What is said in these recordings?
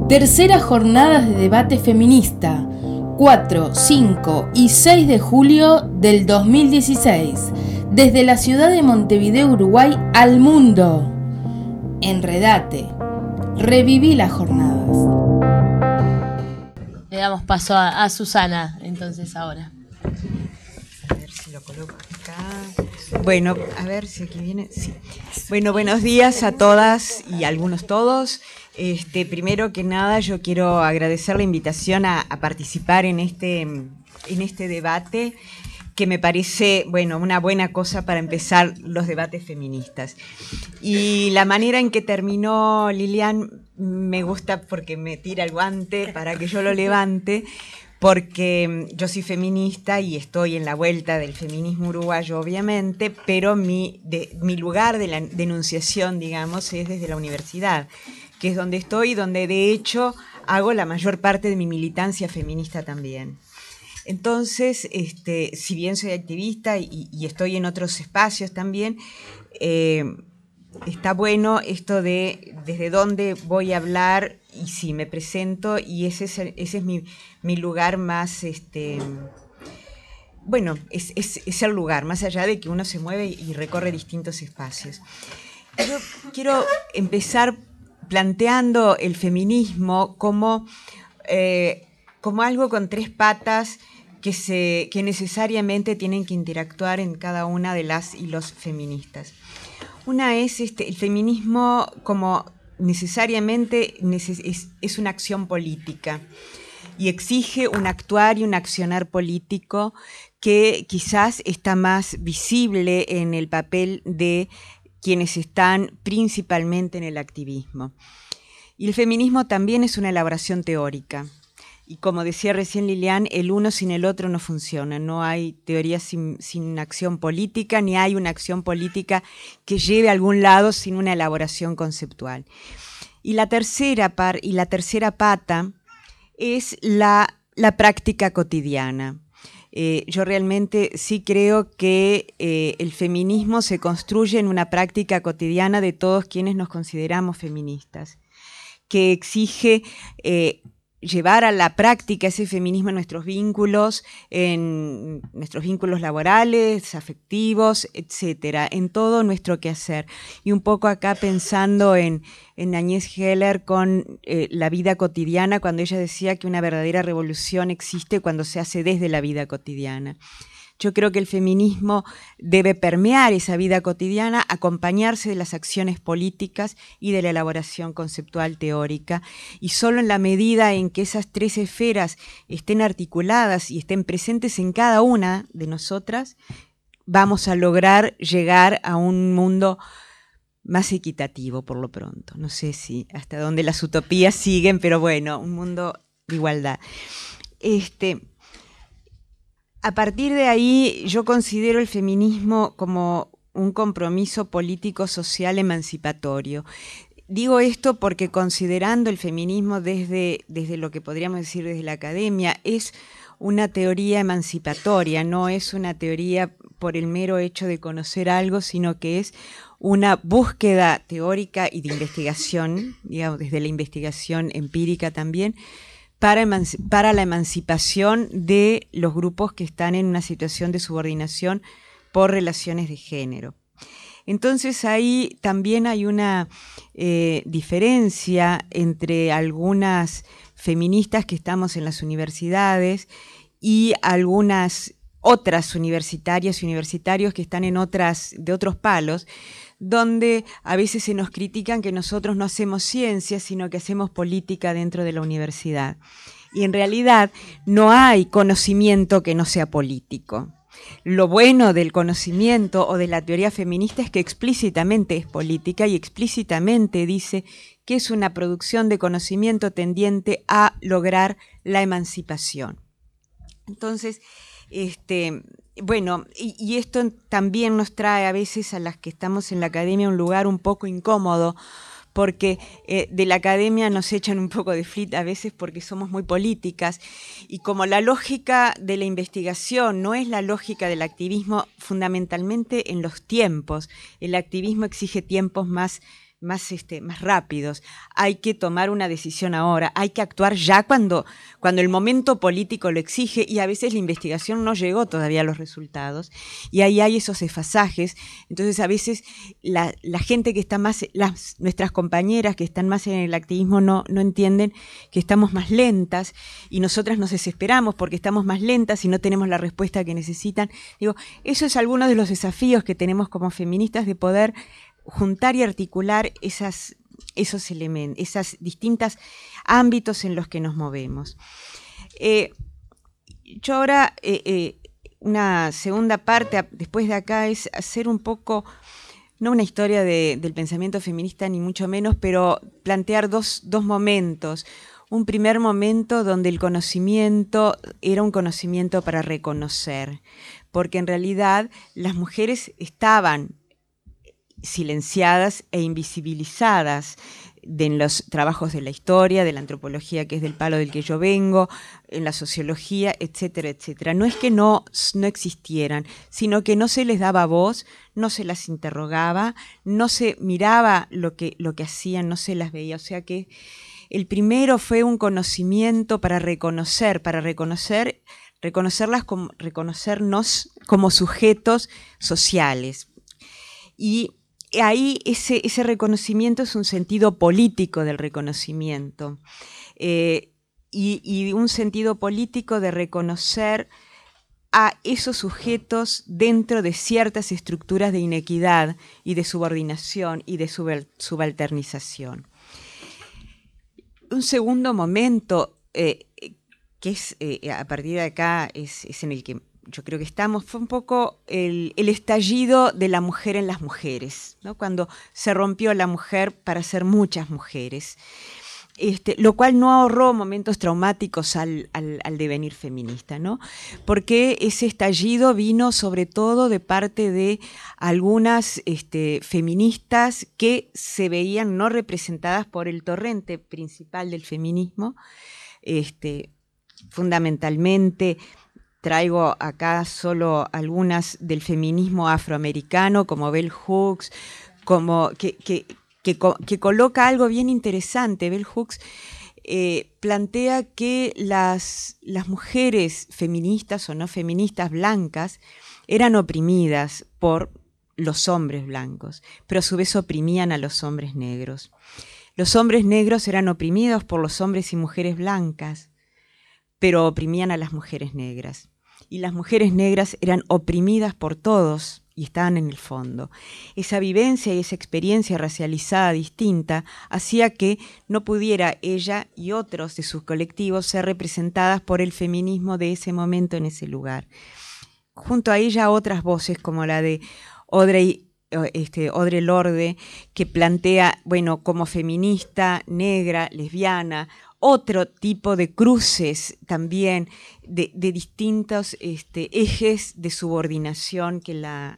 Tercera jornada de debate feminista, 4, 5 y 6 de julio del 2016, desde la ciudad de Montevideo, Uruguay, al mundo. Enredate, reviví las jornadas. Le damos paso a Susana, entonces, ahora. A ver si lo coloco acá. Bueno, a ver si aquí viene. Sí. Bueno, buenos días a todas y a algunos todos. Primero que nada, yo quiero agradecer la invitación a participar en este debate, que me parece, bueno, una buena cosa para empezar los debates feministas. Y la manera en que terminó Lilian me gusta porque me tira el guante para que yo lo levante, porque yo soy feminista y estoy en la vuelta del feminismo uruguayo, obviamente, pero mi lugar de la denunciación, digamos, es desde la universidad, que es donde estoy y donde de hecho hago la mayor parte de mi militancia feminista también. Entonces, si bien soy activista y estoy en otros espacios también, está bueno esto de desde dónde voy a hablar y si me presento, y ese es mi lugar más, bueno, es el lugar, más allá de que uno se mueve y recorre distintos espacios. Yo quiero empezar planteando el feminismo como algo con tres patas que necesariamente tienen que interactuar en cada una de las y los feministas. Una es el feminismo como necesariamente es una acción política y exige un actuar y un accionar político que quizás está más visible en el papel de quienes están principalmente en el activismo. Y el feminismo también es una elaboración teórica. Y como decía recién Lilian, el uno sin el otro no funciona. No hay teoría sin acción política, ni hay una acción política que lleve a algún lado sin una elaboración conceptual. Y la tercera pata es la práctica cotidiana. Yo realmente sí creo que el feminismo se construye en una práctica cotidiana de todos quienes nos consideramos feministas, que exige llevar a la práctica ese feminismo en nuestros vínculos laborales, afectivos, etcétera, en todo nuestro quehacer. Y un poco acá pensando en Agnès Heller con la vida cotidiana, cuando ella decía que una verdadera revolución existe cuando se hace desde la vida cotidiana. Yo creo que el feminismo debe permear esa vida cotidiana, acompañarse de las acciones políticas y de la elaboración conceptual teórica, y solo en la medida en que esas tres esferas estén articuladas y estén presentes en cada una de nosotras, vamos a lograr llegar a un mundo más equitativo por lo pronto. No sé si hasta dónde las utopías siguen, pero bueno, un mundo de igualdad. A partir de ahí, yo considero el feminismo como un compromiso político social emancipatorio. Digo esto porque, considerando el feminismo desde lo que podríamos decir desde la academia, es una teoría emancipatoria, no es una teoría por el mero hecho de conocer algo, sino que es una búsqueda teórica y de investigación, digamos, desde la investigación empírica también, para la emancipación de los grupos que están en una situación de subordinación por relaciones de género. Entonces ahí también hay una diferencia entre algunas feministas que estamos en las universidades y algunas otras universitarias y universitarios que están de otros palos, donde a veces se nos critican que nosotros no hacemos ciencia, sino que hacemos política dentro de la universidad. Y en realidad no hay conocimiento que no sea político. Lo bueno del conocimiento o de la teoría feminista es que explícitamente es política y explícitamente dice que es una producción de conocimiento tendiente a lograr la emancipación. Entonces, bueno, y esto también nos trae a veces a las que estamos en la academia un lugar un poco incómodo, porque de la academia nos echan un poco de flit a veces porque somos muy políticas, y como la lógica de la investigación no es la lógica del activismo, fundamentalmente en los tiempos, el activismo exige tiempos más más rápidos. Hay que tomar una decisión ahora, hay que actuar ya cuando el momento político lo exige, y a veces la investigación no llegó todavía a los resultados, y ahí hay esos desfasajes. Entonces a veces la gente que está más, nuestras compañeras que están más en el activismo no entienden que estamos más lentas, y nosotras nos desesperamos porque estamos más lentas y no tenemos la respuesta que necesitan. Digo, eso es alguno de los desafíos que tenemos como feministas, de poder juntar y articular esos elementos, esas distintas ámbitos en los que nos movemos. Yo ahora, una segunda parte, después de acá, es hacer un poco, no una historia del pensamiento feminista, ni mucho menos, pero plantear dos momentos. Un primer momento donde el conocimiento era un conocimiento para reconocer, porque en realidad las mujeres estaban silenciadas e invisibilizadas en los trabajos de la historia, de la antropología, que es del palo del que yo vengo, en la sociología, etcétera, etcétera. No es que no existieran, sino que no se les daba voz, no se las interrogaba, no se miraba lo que hacían, no se las veía. O sea que el primero fue un conocimiento para reconocerlas, reconocernos como sujetos sociales. Y ahí ese reconocimiento es un sentido político del reconocimiento, y un sentido político de reconocer a esos sujetos dentro de ciertas estructuras de inequidad y de subordinación y de subalternización. Un segundo momento, que es a partir de acá, es en el que yo creo que estamos, fue un poco el estallido de la mujer en las mujeres, ¿no? Cuando se rompió la mujer para ser muchas mujeres, lo cual no ahorró momentos traumáticos al devenir feminista, ¿no? Porque ese estallido vino sobre todo de parte de algunas feministas que se veían no representadas por el torrente principal del feminismo. Fundamentalmente traigo acá solo algunas del feminismo afroamericano, como Bell Hooks, que coloca algo bien interesante. Bell Hooks plantea que las mujeres feministas o no feministas blancas eran oprimidas por los hombres blancos, pero a su vez oprimían a los hombres negros. Los hombres negros eran oprimidos por los hombres y mujeres blancas, pero oprimían a las mujeres negras. Y las mujeres negras eran oprimidas por todos y estaban en el fondo. Esa vivencia y esa experiencia racializada distinta hacía que no pudiera ella y otros de sus colectivos ser representadas por el feminismo de ese momento en ese lugar. Junto a ella otras voces como la de Audre Lorde, que plantea, bueno, como feminista, negra, lesbiana, otro tipo de cruces también de distintos ejes de subordinación que la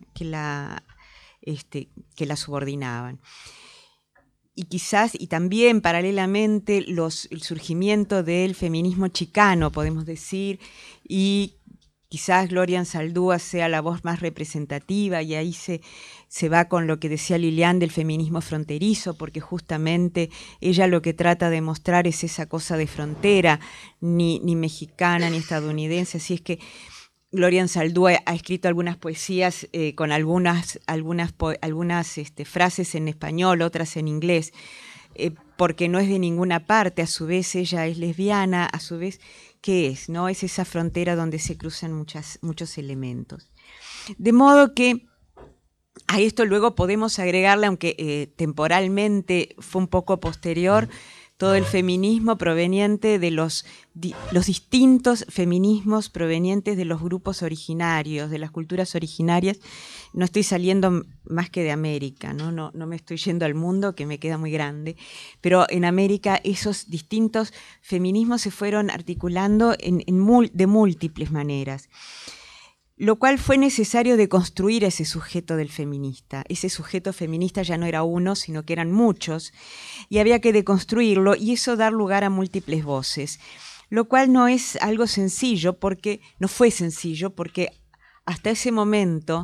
subordinaban. Y quizás, y también paralelamente, el surgimiento del feminismo chicano, podemos decir, y quizás Gloria Anzaldúa sea la voz más representativa, y ahí se va con lo que decía Lilian del feminismo fronterizo, porque justamente ella lo que trata de mostrar es esa cosa de frontera, ni mexicana ni estadounidense. Así es que Gloria Anzaldúa ha escrito algunas poesías con algunas frases en español, otras en inglés, porque no es de ninguna parte. A su vez ella es lesbiana, a su vez, ¿qué es? ¿No? Es esa frontera donde se cruzan muchos elementos. De modo que a esto luego podemos agregarle, aunque temporalmente fue un poco posterior, todo el feminismo proveniente de los distintos feminismos provenientes de los grupos originarios, de las culturas originarias. No estoy saliendo más que de América, no me estoy yendo al mundo, que me queda muy grande, pero en América esos distintos feminismos se fueron articulando de múltiples maneras, lo cual fue necesario de construir ese sujeto del feminista. Ese sujeto feminista ya no era uno, sino que eran muchos, y había que deconstruirlo y eso dar lugar a múltiples voces, lo cual no es algo sencillo, no fue sencillo, porque hasta ese momento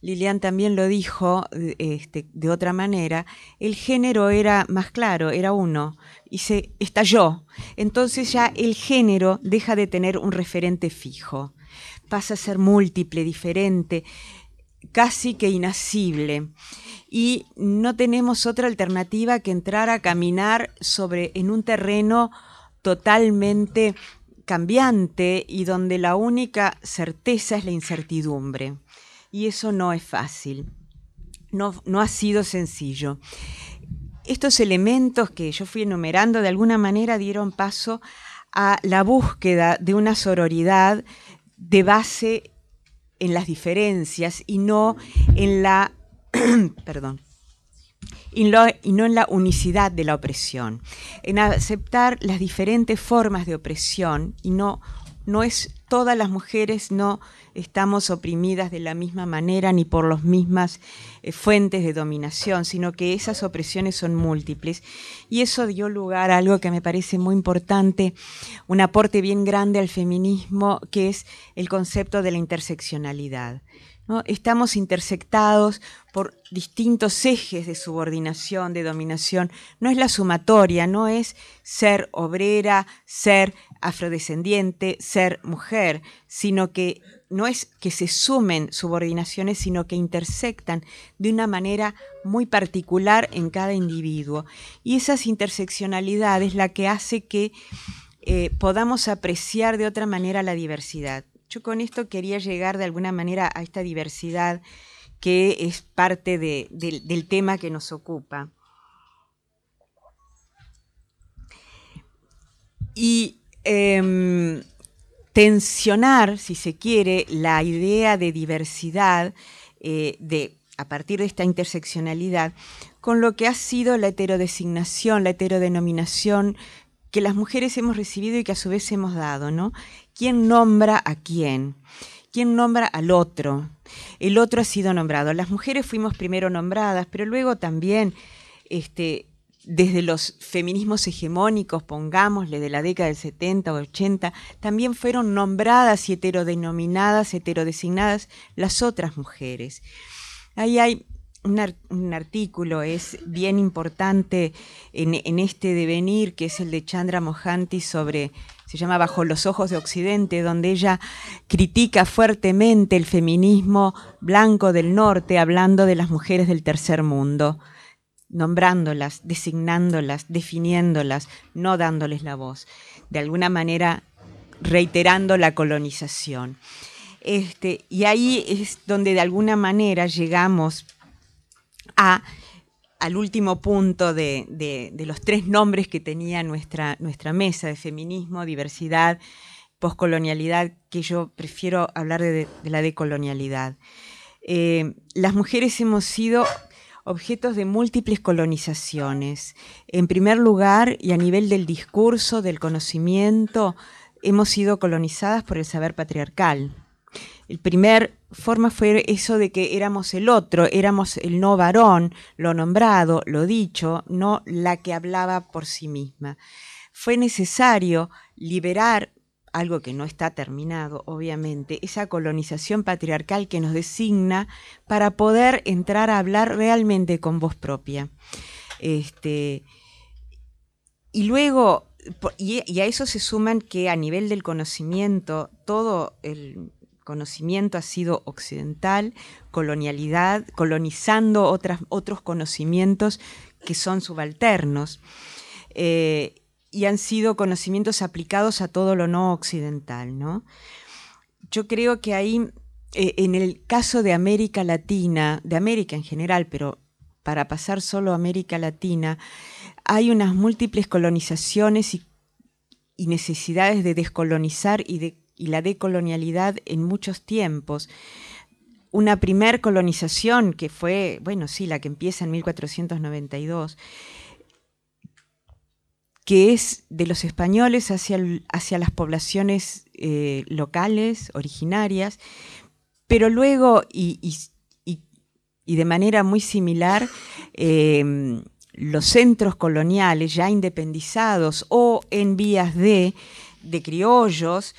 Lilian también lo dijo de otra manera, el género era más claro, era uno, y se estalló. Entonces ya el género deja de tener un referente fijo, pasa a ser múltiple, diferente, casi que inasible. Y no tenemos otra alternativa que entrar a caminar en un terreno totalmente cambiante y donde la única certeza es la incertidumbre. Y eso no es fácil, no ha sido sencillo. Estos elementos que yo fui enumerando de alguna manera dieron paso a la búsqueda de una sororidad de base en las diferencias y no en la y no en la unicidad de la opresión, en aceptar las diferentes formas de opresión y no es todas las mujeres no estamos oprimidas de la misma manera ni por las mismas fuentes de dominación, sino que esas opresiones son múltiples. Y eso dio lugar a algo que me parece muy importante, un aporte bien grande al feminismo, que es el concepto de la interseccionalidad, ¿no? Estamos intersectados por distintos ejes de subordinación, de dominación. No es la sumatoria, no es ser obrera, ser afrodescendiente, ser mujer, sino que no es que se sumen subordinaciones, sino que intersectan de una manera muy particular en cada individuo. Y esa interseccionalidad es la que hace que podamos apreciar de otra manera la diversidad. Yo con esto quería llegar de alguna manera a esta diversidad que es parte del tema que nos ocupa. Y tensionar, si se quiere, la idea de diversidad a partir de esta interseccionalidad con lo que ha sido la heterodesignación, la heterodenominación que las mujeres hemos recibido y que a su vez hemos dado, ¿no? ¿Quién nombra a quién? ¿Quién nombra al otro? El otro ha sido nombrado. Las mujeres fuimos primero nombradas, pero luego también desde los feminismos hegemónicos, pongámosle, de la década del 70 o 80, también fueron nombradas y heterodenominadas, heterodesignadas las otras mujeres. Ahí hay un artículo, es bien importante en este devenir, que es el de Chandra Mohanty se llama Bajo los ojos de Occidente, donde ella critica fuertemente el feminismo blanco del norte, hablando de las mujeres del tercer mundo, nombrándolas, designándolas, definiéndolas, no dándoles la voz, de alguna manera reiterando la colonización. Y ahí es donde de alguna manera llegamos al último punto de los tres nombres que tenía nuestra mesa de feminismo, diversidad, poscolonialidad, que yo prefiero hablar de la decolonialidad. Las mujeres hemos sido objetos de múltiples colonizaciones. En primer lugar, y a nivel del discurso, del conocimiento, hemos sido colonizadas por el saber patriarcal. El primer forma fue eso de que éramos el otro, éramos el no varón, lo nombrado, lo dicho, no la que hablaba por sí misma. Fue necesario liberar algo que no está terminado, obviamente, esa colonización patriarcal que nos designa para poder entrar a hablar realmente con voz propia. Y luego, y a eso se suman que a nivel del conocimiento, todo el conocimiento ha sido occidental, colonialidad, colonizando otros conocimientos que son subalternos. Y han sido conocimientos aplicados a todo lo no occidental, ¿no? Yo creo que ahí, en el caso de América Latina, de América en general, pero para pasar solo a América Latina, hay unas múltiples colonizaciones y necesidades de descolonizar y la decolonialidad en muchos tiempos. Una primer colonización que fue, bueno, sí, la que empieza en 1492, que es de los españoles hacia las poblaciones locales, originarias, pero luego, y de manera muy similar, los centros coloniales ya independizados o en vías de criollos,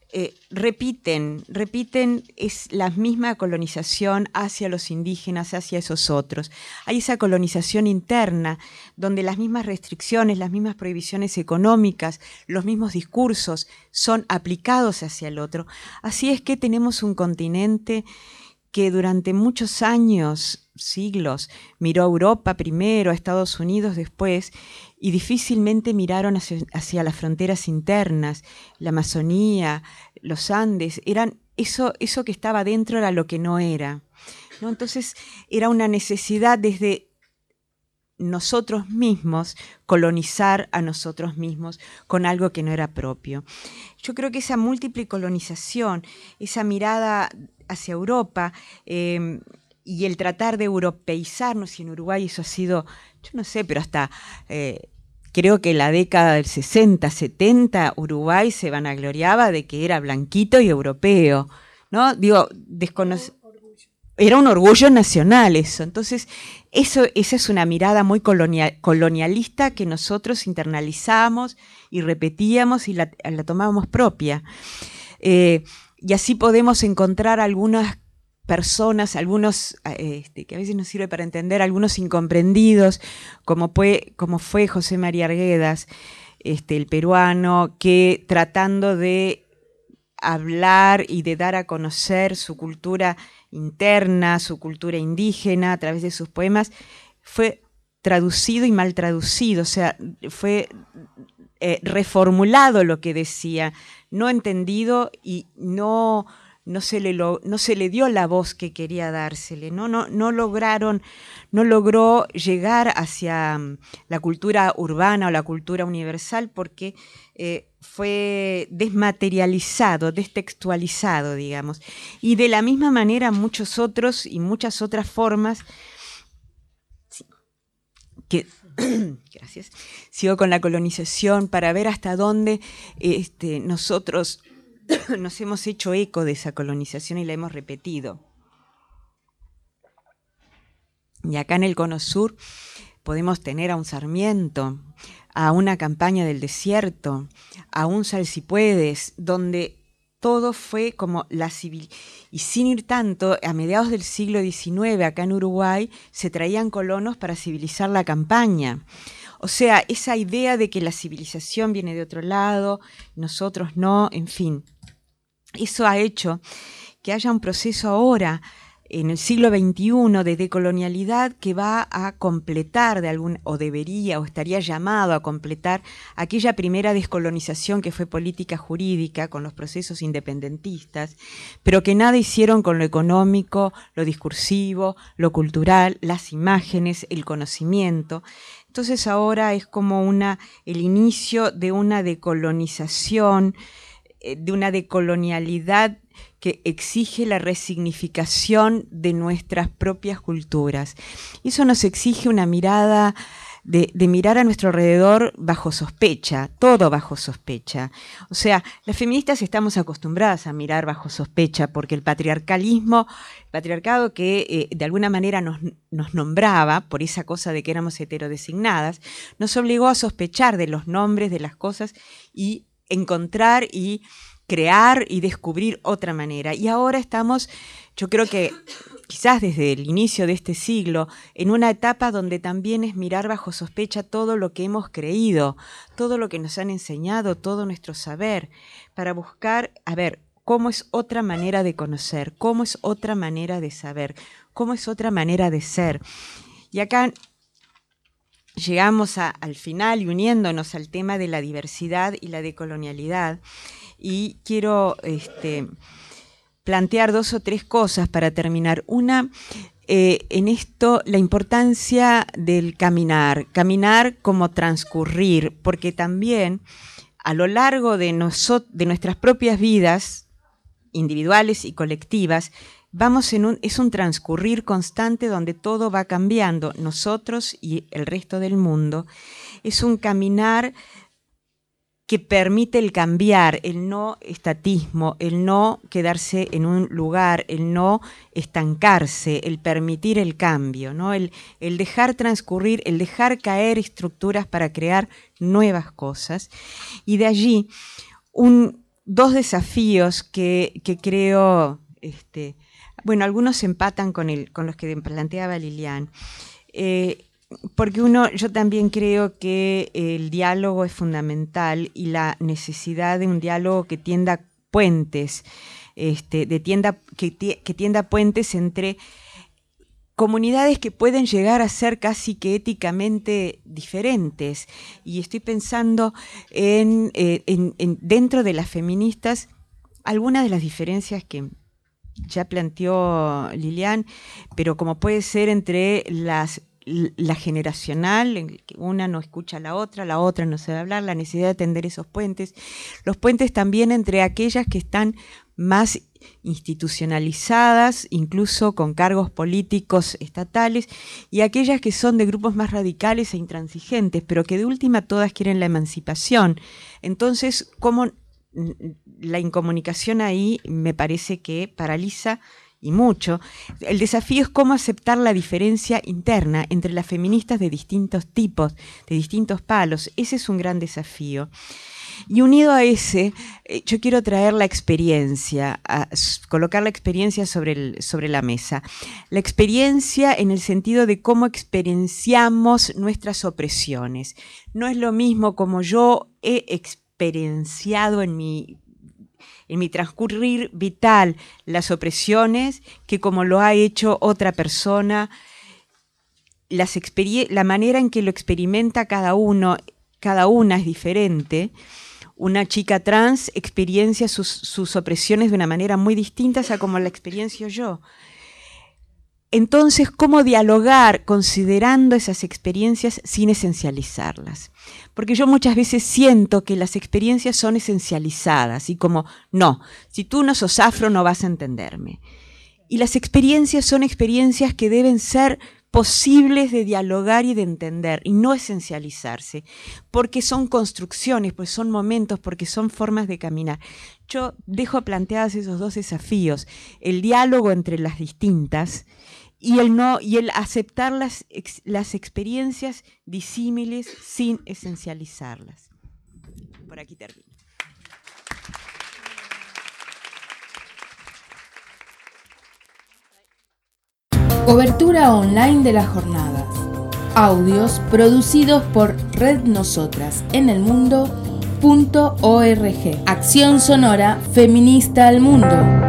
repiten es la misma colonización hacia los indígenas, hacia esos otros. Hay esa colonización interna, donde las mismas restricciones, las mismas prohibiciones económicas, los mismos discursos son aplicados hacia el otro. Así es que tenemos un continente que durante muchos años, siglos, miró a Europa primero, a Estados Unidos después, y difícilmente miraron hacia las fronteras internas, la Amazonía, los Andes, eran eso que estaba dentro era lo que no era, ¿no? Entonces era una necesidad desde nosotros mismos colonizar a nosotros mismos con algo que no era propio. Yo creo que esa múltiple colonización, esa mirada hacia Europa y el tratar de europeizarnos, y en Uruguay eso ha sido, yo no sé, pero hasta creo que en la década del 60, 70, Uruguay se vanagloriaba de que era blanquito y europeo, ¿no? Digo, era un orgullo nacional eso. Entonces, esa es una mirada muy colonialista que nosotros internalizamos y repetíamos y la tomábamos propia. Y así podemos encontrar algunas personas, algunos que a veces nos sirve para entender, algunos incomprendidos, como fue José María Arguedas, el peruano, que tratando de hablar y de dar a conocer su cultura interna, su cultura indígena a través de sus poemas, fue traducido y mal traducido, o sea, fue reformulado lo que decía, no entendido y no se le dio la voz que quería dársele, no logró llegar hacia la cultura urbana o la cultura universal porque fue desmaterializado, destextualizado, digamos. Y de la misma manera muchos otros y muchas otras formas que gracias. Sigo con la colonización para ver hasta dónde nosotros nos hemos hecho eco de esa colonización y la hemos repetido. Y acá en el Cono Sur podemos tener a un Sarmiento, a una Campaña del Desierto, a un Salsipuedes, donde todo fue como la civil. Y sin ir tanto, a mediados del siglo XIX, acá en Uruguay, se traían colonos para civilizar la campaña. O sea, esa idea de que la civilización viene de otro lado, nosotros no, en fin. Eso ha hecho que haya un proceso ahora, en el siglo XXI, de decolonialidad que va a completar o debería o estaría llamado a completar aquella primera descolonización que fue política jurídica con los procesos independentistas, pero que nada hicieron con lo económico, lo discursivo, lo cultural, las imágenes, el conocimiento. Entonces ahora es como el inicio de una decolonización, de una decolonialidad que exige la resignificación de nuestras propias culturas. Y eso nos exige una mirada de mirar a nuestro alrededor bajo sospecha, todo bajo sospecha. O sea, las feministas estamos acostumbradas a mirar bajo sospecha porque el patriarcado que de alguna manera nos nombraba, por esa cosa de que éramos heterodesignadas, nos obligó a sospechar de los nombres de las cosas y encontrar y crear y descubrir otra manera. Y ahora estamos, yo creo que quizás desde el inicio de este siglo, en una etapa donde también es mirar bajo sospecha todo lo que hemos creído, todo lo que nos han enseñado, todo nuestro saber, para buscar, cómo es otra manera de conocer, cómo es otra manera de saber, cómo es otra manera de ser. Y acá llegamos al final y uniéndonos al tema de la diversidad y la decolonialidad. Y quiero plantear 2 o 3 cosas para terminar. Una, en esto, la importancia del caminar como transcurrir, porque también a lo largo de nuestras propias vidas, individuales y colectivas, es un transcurrir constante donde todo va cambiando, nosotros y el resto del mundo. Es un caminar que permite el cambiar, el no estatismo, el no quedarse en un lugar, el no estancarse, el permitir el cambio, ¿no? El dejar transcurrir, el dejar caer estructuras para crear nuevas cosas. Y de allí dos desafíos que creo, bueno, algunos empatan con los que planteaba Lilian. Porque yo también creo que el diálogo es fundamental y la necesidad de un diálogo que tienda puentes, que tienda puentes entre comunidades que pueden llegar a ser casi que éticamente diferentes. Y estoy pensando en dentro de las feministas, algunas de las diferencias que ya planteó Lilian, pero como puede ser entre la generacional, en que una no escucha a la otra no sabe hablar, la necesidad de tender esos puentes, los puentes también entre aquellas que están más institucionalizadas, incluso con cargos políticos estatales, y aquellas que son de grupos más radicales e intransigentes, pero que de última todas quieren la emancipación. Entonces, ¿cómo la incomunicación ahí me parece que paraliza y mucho? El desafío es cómo aceptar la diferencia interna entre las feministas de distintos tipos, de distintos palos. Ese es un gran desafío. Y unido a ese, yo quiero traer la experiencia, colocar la experiencia sobre la mesa. La experiencia en el sentido de cómo experienciamos nuestras opresiones. No es lo mismo como yo he experienciado en mi transcurrir vital las opresiones que como lo ha hecho otra persona. La manera en que lo experimenta cada una es diferente. Una chica trans experiencia sus opresiones de una manera muy distinta a como la experiencio yo. Entonces, ¿cómo dialogar considerando esas experiencias sin esencializarlas? Porque yo muchas veces siento que las experiencias son esencializadas y como, no, si tú no sos afro no vas a entenderme. Y las experiencias son experiencias que deben ser posibles de dialogar y de entender y no esencializarse, porque son construcciones, pues son momentos, porque son formas de caminar. Yo dejo planteados esos dos desafíos, el diálogo entre las distintas y el aceptar las experiencias disímiles sin esencializarlas. Por aquí termino. Cobertura online de las jornadas. Audios producidos por Red Nosotras en el Mundo.org. Acción sonora feminista al mundo.